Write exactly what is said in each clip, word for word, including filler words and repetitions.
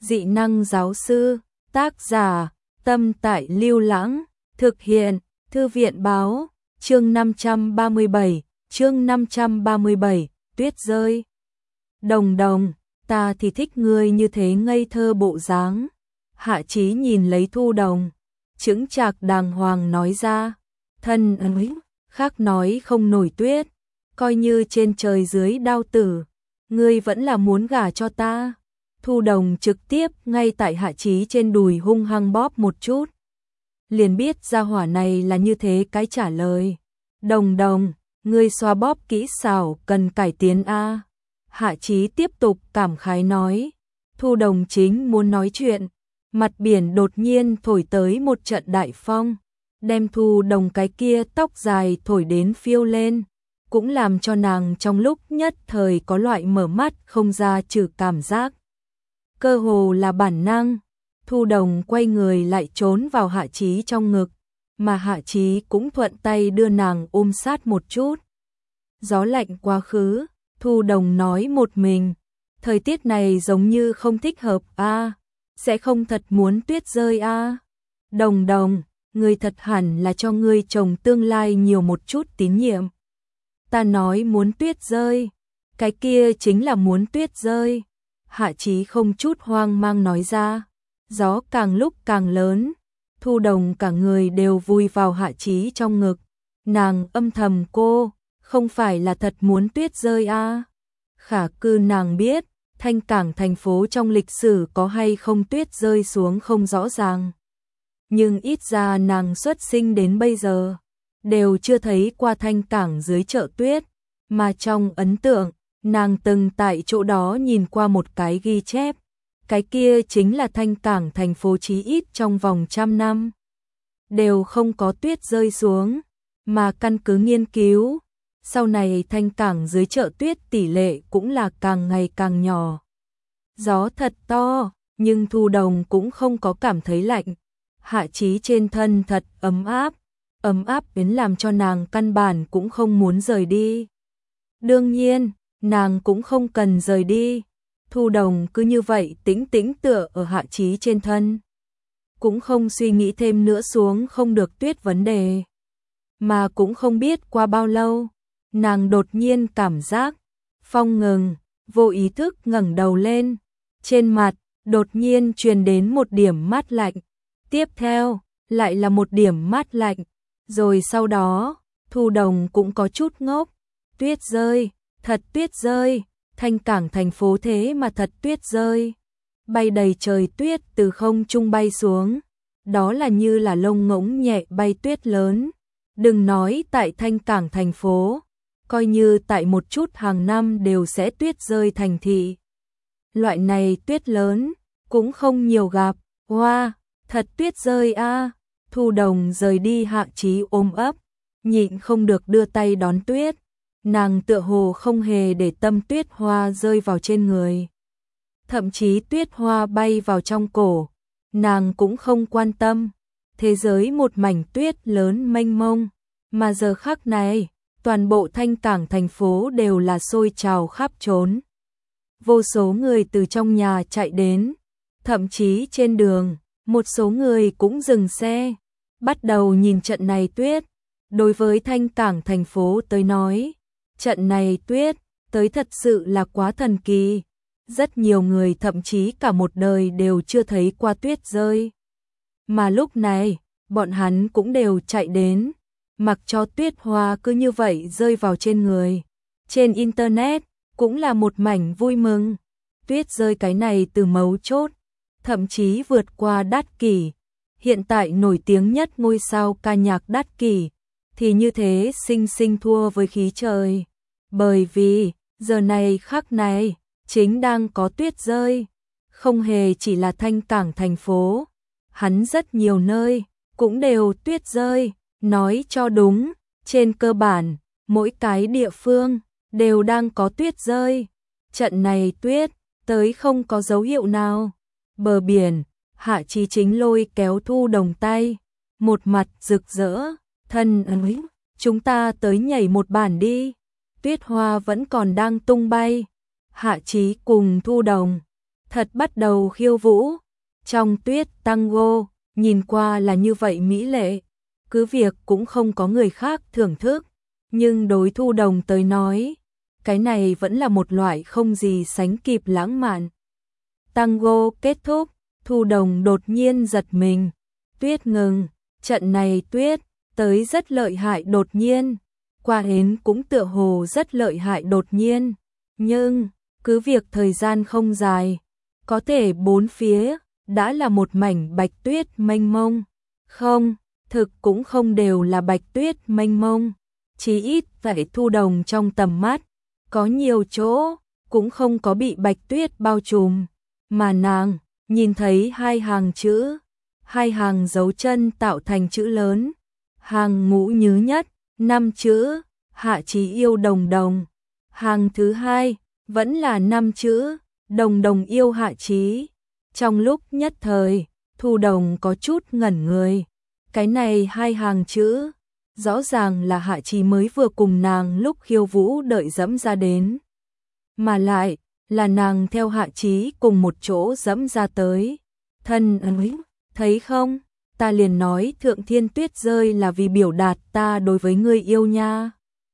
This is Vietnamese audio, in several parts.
Dị năng giáo sư, tác giả, Tâm Tại Lưu Lãng, thực hiện, Thư viện báo, chương năm trăm ba mươi bảy, chương năm trăm ba mươi bảy, tuyết rơi. Đồng đồng, ta thì thích ngươi như thế ngây thơ bộ dáng. Hạ Chí nhìn lấy Thu Đồng, chững chạc đàng hoàng nói ra, thân ấy, khác nói không nổi tuyết, coi như trên trời dưới đao tử, ngươi vẫn là muốn gả cho ta. Thu Đồng trực tiếp ngay tại Hạ Chí trên đùi hung hăng bóp một chút. Liền biết gia hỏa này là như thế cái trả lời. Đồng đồng, ngươi xoa bóp kỹ xảo cần cải tiến a. Hạ Chí tiếp tục cảm khái nói. Thu Đồng chính muốn nói chuyện, mặt biển đột nhiên thổi tới một trận đại phong, đem Thu Đồng cái kia tóc dài thổi đến phiêu lên, cũng làm cho nàng trong lúc nhất thời có loại mở mắt không ra trừ cảm giác. Cơ hồ là bản năng, Thu Đồng quay người lại trốn vào Hạ Chí trong ngực, mà Hạ Chí cũng thuận tay đưa nàng ôm sát một chút. Gió lạnh quá khứ, Thu Đồng nói một mình, thời tiết này giống như không thích hợp a, sẽ không thật muốn tuyết rơi a. Đồng đồng, ngươi thật hẳn là cho ngươi chồng tương lai nhiều một chút tín nhiệm. Ta nói muốn tuyết rơi, cái kia chính là muốn tuyết rơi. Hạ Chí không chút hoang mang nói ra. Gió càng lúc càng lớn, Thu Đồng cả người đều vùi vào Hạ Chí trong ngực. Nàng âm thầm cô, không phải là thật muốn tuyết rơi a. Khả cư nàng biết, Thanh Cảng thành phố trong lịch sử có hay không tuyết rơi xuống không rõ ràng. Nhưng ít ra nàng xuất sinh đến bây giờ, đều chưa thấy qua Thanh Cảng dưới chợ tuyết, mà trong ấn tượng, nàng từng tại chỗ đó nhìn qua một cái ghi chép, cái kia chính là Thanh Cảng thành phố chí ít trong vòng trăm năm đều không có tuyết rơi xuống, mà căn cứ nghiên cứu, sau này Thanh Cảng dưới chợ tuyết tỷ lệ cũng là càng ngày càng nhỏ. Gió thật to, nhưng Thu Đồng cũng không có cảm thấy lạnh. Hạ Chí trên thân thật ấm áp, ấm áp đến làm cho nàng căn bản cũng không muốn rời đi. Đương nhiên, nàng cũng không cần rời đi. Thu Đồng cứ như vậy tĩnh tĩnh tựa ở Hạ Chí trên thân, cũng không suy nghĩ thêm nữa xuống không được tuyết vấn đề. Mà cũng không biết qua bao lâu, nàng đột nhiên cảm giác phong ngừng, vô ý thức ngẩng đầu lên, trên mặt đột nhiên truyền đến một điểm mát lạnh, tiếp theo lại là một điểm mát lạnh, rồi sau đó Thu Đồng cũng có chút ngốc. Tuyết rơi, thật tuyết rơi, Thanh Cảng thành phố thế mà thật tuyết rơi, bay đầy trời tuyết từ không trung bay xuống, đó là như là lông ngỗng nhẹ bay tuyết lớn. Đừng nói tại Thanh Cảng thành phố, coi như tại một chút hàng năm đều sẽ tuyết rơi thành thị. Loại này tuyết lớn, cũng không nhiều gặp. Hoa, wow, thật tuyết rơi a. Thu Đồng rời đi Hạ Chí ôm ấp, nhịn không được đưa tay đón tuyết. Nàng tựa hồ không hề để tâm tuyết hoa rơi vào trên người. Thậm chí tuyết hoa bay vào trong cổ, nàng cũng không quan tâm. Thế giới một mảnh tuyết lớn mênh mông, mà giờ khắc này, toàn bộ Thanh Cảng thành phố đều là sôi trào khắp trốn. Vô số người từ trong nhà chạy đến, thậm chí trên đường, một số người cũng dừng xe, bắt đầu nhìn trận này tuyết. Đối với Thanh Cảng thành phố tới nói, trận này tuyết tới thật sự là quá thần kỳ. Rất nhiều người thậm chí cả một đời đều chưa thấy qua tuyết rơi. Mà lúc này, bọn hắn cũng đều chạy đến, mặc cho tuyết hoa cứ như vậy rơi vào trên người. Trên internet cũng là một mảnh vui mừng. Tuyết rơi cái này từ mấu chốt, thậm chí vượt qua Đát Kỷ. Hiện tại nổi tiếng nhất ngôi sao ca nhạc Đát Kỷ thì như thế sinh sinh thua với khí trời. Bởi vì, giờ này khắc này, chính đang có tuyết rơi. Không hề chỉ là Thanh Cảng thành phố, hắn rất nhiều nơi, cũng đều tuyết rơi. Nói cho đúng, trên cơ bản, mỗi cái địa phương, đều đang có tuyết rơi. Trận này tuyết, tới không có dấu hiệu nào. Bờ biển, Hạ Chí chính lôi kéo Thu Đồng tay, một mặt rực rỡ, thân ấy, chúng ta tới nhảy một bản đi. Tuyết hoa vẫn còn đang tung bay. Hạ Chí cùng Thu Đồng thật bắt đầu khiêu vũ. Trong tuyết tango, nhìn qua là như vậy mỹ lệ, cứ việc cũng không có người khác thưởng thức, nhưng đối Thu Đồng tới nói, cái này vẫn là một loại không gì sánh kịp lãng mạn. Tango kết thúc, Thu Đồng đột nhiên giật mình, tuyết ngừng, trận này tuyết tới rất lợi hại đột nhiên, qua đến cũng tựa hồ rất lợi hại đột nhiên, nhưng cứ việc thời gian không dài, có thể bốn phía đã là một mảnh bạch tuyết mênh mông. Không, thực cũng không đều là bạch tuyết mênh mông, chỉ ít tại Thu Đồng trong tầm mắt, có nhiều chỗ cũng không có bị bạch tuyết bao trùm, mà nàng nhìn thấy hai hàng chữ, hai hàng dấu chân tạo thành chữ lớn, hàng ngũ nhứ nhất, năm chữ, Hạ Chí yêu Đồng Đồng, hàng thứ hai vẫn là năm chữ, Đồng Đồng yêu Hạ Chí. Trong lúc nhất thời, Thu Đồng có chút ngẩn người, cái này hai hàng chữ, rõ ràng là Hạ Chí mới vừa cùng nàng lúc khiêu vũ đợi dẫm ra đến, mà lại là nàng theo Hạ Chí cùng một chỗ dẫm ra tới. Thân ơi, thấy không, ta liền nói thượng thiên tuyết rơi là vì biểu đạt ta đối với ngươi yêu nha.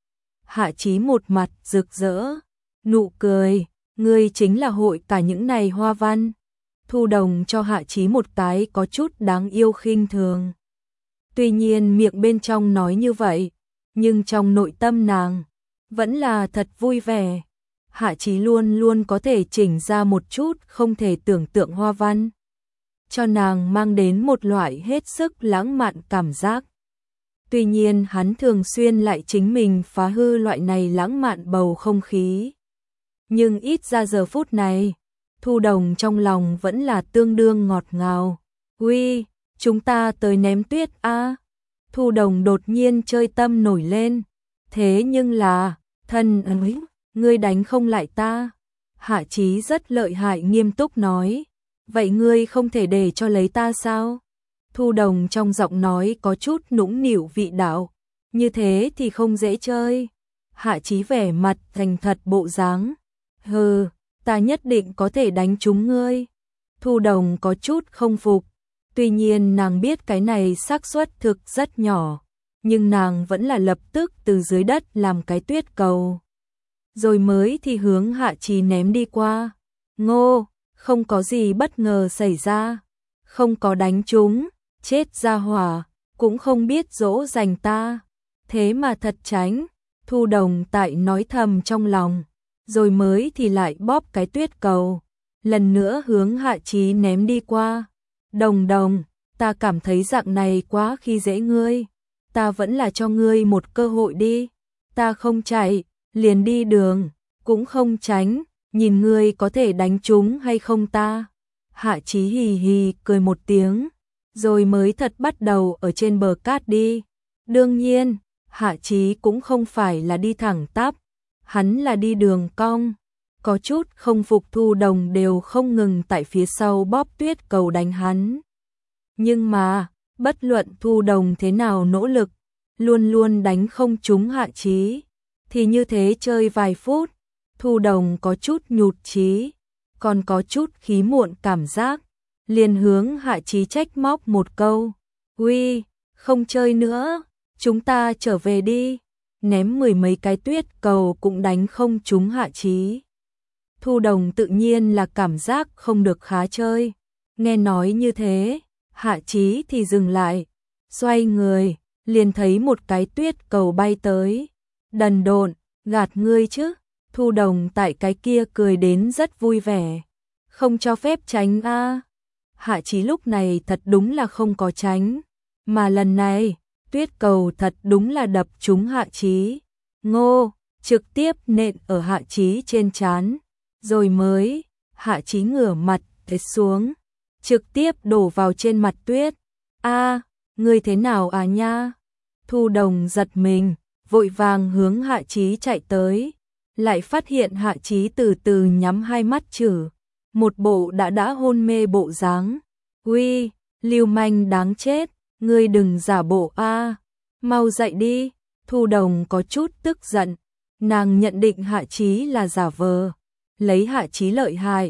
Hạ Chí một mặt rực rỡ, nụ cười, ngươi chính là hội cả những này hoa văn. Thu Đồng cho Hạ Chí một cái có chút đáng yêu khinh thường. Tuy nhiên miệng bên trong nói như vậy, nhưng trong nội tâm nàng vẫn là thật vui vẻ. Hạ Chí luôn luôn có thể chỉnh ra một chút không thể tưởng tượng hoa văn, cho nàng mang đến một loại hết sức lãng mạn cảm giác. Tuy nhiên hắn thường xuyên lại chính mình phá hư loại này lãng mạn bầu không khí. Nhưng ít ra giờ phút này, Thu Đồng trong lòng vẫn là tương đương ngọt ngào. Uy, chúng ta tới ném tuyết a. Thu Đồng đột nhiên chơi tâm nổi lên. Thế nhưng là, thân ơi, ngươi đánh không lại ta. Hạ Chí rất lợi hại nghiêm túc nói. Vậy ngươi không thể để cho lấy ta sao? Thu Đồng trong giọng nói có chút nũng nịu vị đạo. Như thế thì không dễ chơi. Hạ Chí vẻ mặt thành thật bộ dáng. Hừ, ta nhất định có thể đánh trúng ngươi. Thu Đồng có chút không phục. Tuy nhiên nàng biết cái này xác suất thực rất nhỏ. Nhưng nàng vẫn là lập tức từ dưới đất làm cái tuyết cầu. Rồi mới thì hướng Hạ Chí ném đi qua. Ngô, không có gì bất ngờ xảy ra. Không có đánh trúng, chết ra hỏa, cũng không biết dỗ dành ta. Thế mà thật tránh. Thu Đồng tại nói thầm trong lòng. Rồi mới thì lại bóp cái tuyết cầu. Lần nữa hướng Hạ Chí ném đi qua. Đồng Đồng, ta cảm thấy dạng này quá khi dễ ngươi. Ta vẫn là cho ngươi một cơ hội đi. Ta không chạy, liền đi đường, cũng không tránh. Nhìn ngươi có thể đánh trúng hay không ta. Hạ Chí hì hì cười một tiếng. Rồi mới thật bắt đầu ở trên bờ cát đi. Đương nhiên, Hạ Chí cũng không phải là đi thẳng tắp. Hắn là đi đường cong. Có chút không phục Thu Đồng đều không ngừng tại phía sau bóp tuyết cầu đánh hắn. Nhưng mà, bất luận Thu Đồng thế nào nỗ lực, luôn luôn đánh không trúng Hạ Chí. Thì như thế chơi vài phút, Thu Đồng có chút nhụt chí, còn có chút khí muộn cảm giác. Liền hướng Hạ Chí trách móc một câu. Uy, không chơi nữa, chúng ta trở về đi. Ném mười mấy cái tuyết cầu cũng đánh không trúng Hạ Chí. Thu Đồng tự nhiên là cảm giác không được khá chơi. Nghe nói như thế, Hạ Chí thì dừng lại, xoay người, liền thấy một cái tuyết cầu bay tới. Đần độn, gạt ngươi chứ. Thu Đồng tại cái kia cười đến rất vui vẻ. Không cho phép tránh a. Hạ Chí lúc này thật đúng là không có tránh. Mà lần này, tuyết cầu thật đúng là đập trúng Hạ Chí. Ngô, trực tiếp nện ở Hạ Chí trên trán. Rồi mới, Hạ Chí ngửa mặt để xuống, trực tiếp đổ vào trên mặt tuyết. A, ngươi thế nào à nha? Thu Đồng giật mình, vội vàng hướng Hạ Chí chạy tới. Lại phát hiện Hạ Chí từ từ nhắm hai mắt chử. Một bộ đã đã hôn mê bộ dáng. Uy, lưu manh đáng chết, ngươi đừng giả bộ a, mau dậy đi. Thu Đồng có chút tức giận, nàng nhận định Hạ Chí là giả vờ, lấy Hạ Chí lợi hại,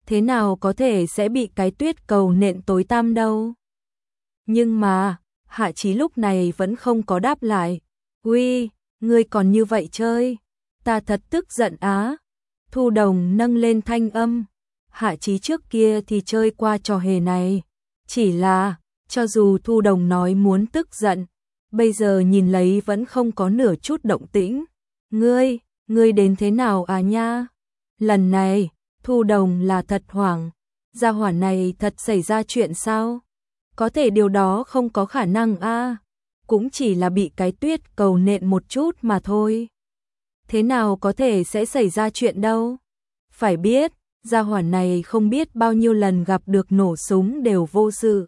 thế nào có thể sẽ bị cái tuyết cầu nện tối tăm đâu. Nhưng mà, Hạ Chí lúc này vẫn không có đáp lại. Uy, ngươi còn như vậy chơi, ta thật tức giận á. Thu Đồng nâng lên thanh âm. Hạ Chí trước kia thì chơi qua trò hề này. Chỉ là, cho dù Thu Đồng nói muốn tức giận, bây giờ nhìn lấy vẫn không có nửa chút động tĩnh. Ngươi, ngươi đến thế nào à nha? Lần này, Thu Đồng là thật hoảng. Gia hỏa này thật xảy ra chuyện sao? Có thể điều đó không có khả năng a, cũng chỉ là bị cái tuyết cầu nện một chút mà thôi. Thế nào có thể sẽ xảy ra chuyện đâu? Phải biết, gia hỏa này không biết bao nhiêu lần gặp được nổ súng đều vô sự.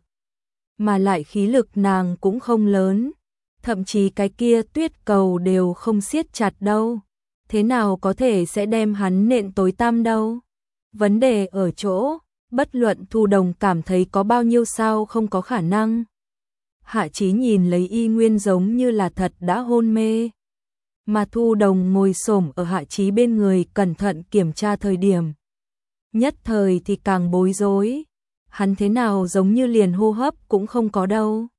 Mà lại khí lực nàng cũng không lớn, thậm chí cái kia tuyết cầu đều không siết chặt đâu. Thế nào có thể sẽ đem hắn nện tối tăm đâu? Vấn đề ở chỗ, bất luận Thu Đồng cảm thấy có bao nhiêu sao không có khả năng. Hạ Chí nhìn lấy y nguyên giống như là thật đã hôn mê. Mà Thu Đồng ngồi xổm ở Hạ Chí bên người cẩn thận kiểm tra thời điểm. Nhất thời thì càng bối rối. Hắn thế nào giống như liền hô hấp cũng không có đâu.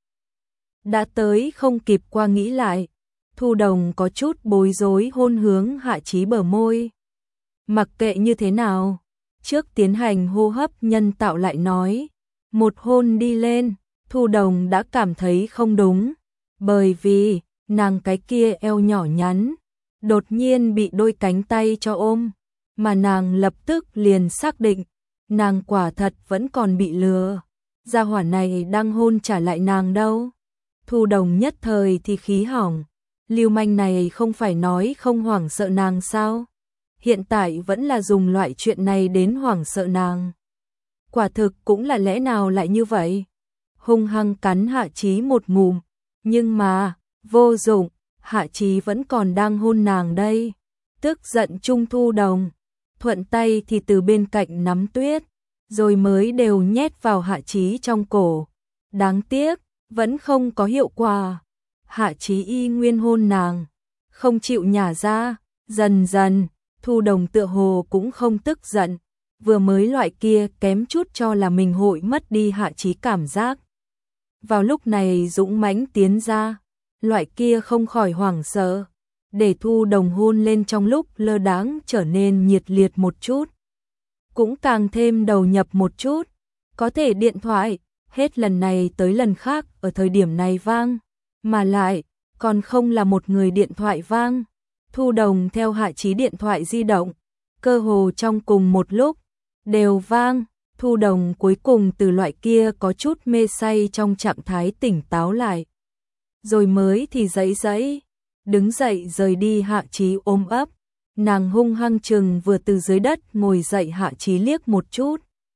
Đã tới không kịp qua nghĩ lại. Thu Đồng có chút bối rối hôn hướng Hạ Chí bờ môi. Mặc kệ như thế nào, trước tiến hành hô hấp nhân tạo lại nói. Một hôn đi lên, Thu Đồng đã cảm thấy không đúng. Bởi vì, nàng cái kia eo nhỏ nhắn, đột nhiên bị đôi cánh tay cho ôm. Mà nàng lập tức liền xác định, nàng quả thật vẫn còn bị lừa. Gia hỏa này đang hôn trả lại nàng đâu. Thu Đồng nhất thời thì khí hỏng. Lưu manh này không phải nói không hoảng sợ nàng sao? Hiện tại vẫn là dùng loại chuyện này đến hoảng sợ nàng. Quả thực cũng là lẽ nào lại như vậy? Hung hăng cắn Hạ Chí một ngụm. Nhưng mà, vô dụng, Hạ Chí vẫn còn đang hôn nàng đây. Tức giận chung Thu Đồng. Thuận tay thì từ bên cạnh nắm tuyết. Rồi mới đều nhét vào Hạ Chí trong cổ. Đáng tiếc, vẫn không có hiệu quả. Hạ Chí y nguyên hôn nàng, không chịu nhả ra. Dần dần, Thu Đồng tựa hồ cũng không tức giận. Vừa mới loại kia kém chút cho là mình hội mất đi Hạ Chí cảm giác. Vào lúc này dũng mãnh tiến ra, loại kia không khỏi hoảng sợ, để Thu Đồng hôn lên trong lúc lơ đãng trở nên nhiệt liệt một chút. Cũng càng thêm đầu nhập một chút, có thể điện thoại, hết lần này tới lần khác ở thời điểm này vang, mà lại, còn không là một người điện thoại vang. Thu Đồng theo Hạ Chí điện thoại di động, cơ hồ trong cùng một lúc, đều vang. Thu Đồng cuối cùng từ loại kia có chút mê say trong trạng thái tỉnh táo lại. Rồi mới thì giãy giãy, đứng dậy rời đi Hạ Chí ôm ấp. Nàng hung hăng chừng vừa từ dưới đất ngồi dậy Hạ Chí liếc một chút.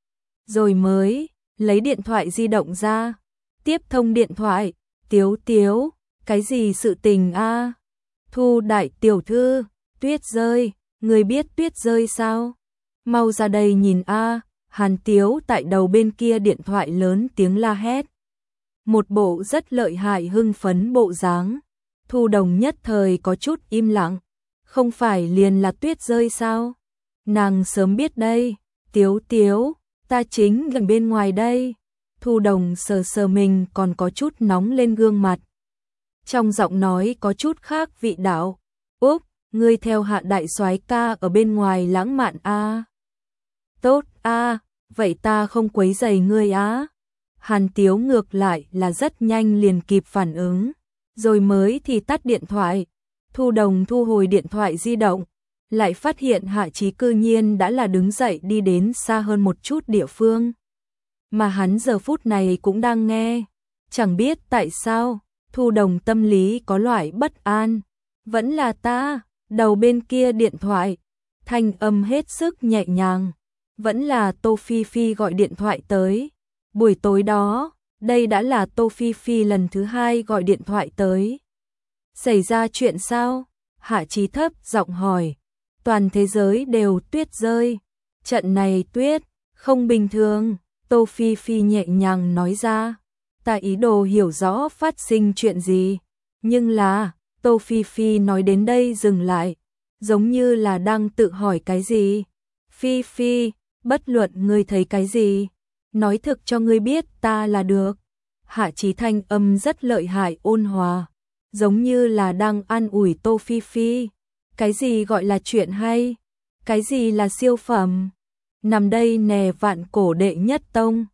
Rồi mới lấy điện thoại di động ra, tiếp thông điện thoại. Tiếu Tiếu, cái gì sự tình a? Thu đại tiểu thư, tuyết rơi, người biết tuyết rơi sao? Mau ra đây nhìn a. Hàn Tiếu tại đầu bên kia điện thoại lớn tiếng la hét. Một bộ rất lợi hại hưng phấn bộ dáng. Thu Đồng nhất thời có chút im lặng. Không phải liền là tuyết rơi sao? Nàng sớm biết đây. Tiếu Tiếu, ta chính gần bên ngoài đây. Thu Đồng sờ sờ mình còn có chút nóng lên gương mặt. Trong giọng nói có chút khác vị đạo. Úp, ngươi theo Hạ đại soái ca ở bên ngoài lãng mạn a. Tốt a, vậy ta không quấy rầy ngươi á. Hàn Tiếu ngược lại là rất nhanh liền kịp phản ứng, rồi mới thì tắt điện thoại. Thu Đồng thu hồi điện thoại di động, lại phát hiện Hạ Chí cư nhiên đã là đứng dậy đi đến xa hơn một chút địa phương. Mà hắn giờ phút này cũng đang nghe, chẳng biết tại sao, Thu Đồng tâm lý có loại bất an. Vẫn là ta, đầu bên kia điện thoại, thanh âm hết sức nhẹ nhàng. Vẫn là Tô Phi Phi gọi điện thoại tới. Buổi tối đó, đây đã là Tô Phi Phi lần thứ hai gọi điện thoại tới. Xảy ra chuyện sao? Hạ Chí thấp giọng hỏi. Toàn thế giới đều tuyết rơi. Trận này tuyết, không bình thường. Tô Phi Phi nhẹ nhàng nói ra. Ta ý đồ hiểu rõ phát sinh chuyện gì. Nhưng là, Tô Phi Phi nói đến đây dừng lại. Giống như là đang tự hỏi cái gì. Phi Phi, bất luận ngươi thấy cái gì, nói thực cho ngươi biết ta là được. Hạ Chí thanh âm rất lợi hại ôn hòa, giống như là đang an ủi Tô Phi Phi. Cái gì gọi là chuyện hay? Cái gì là siêu phẩm? Nằm đây nè vạn cổ đệ nhất tông,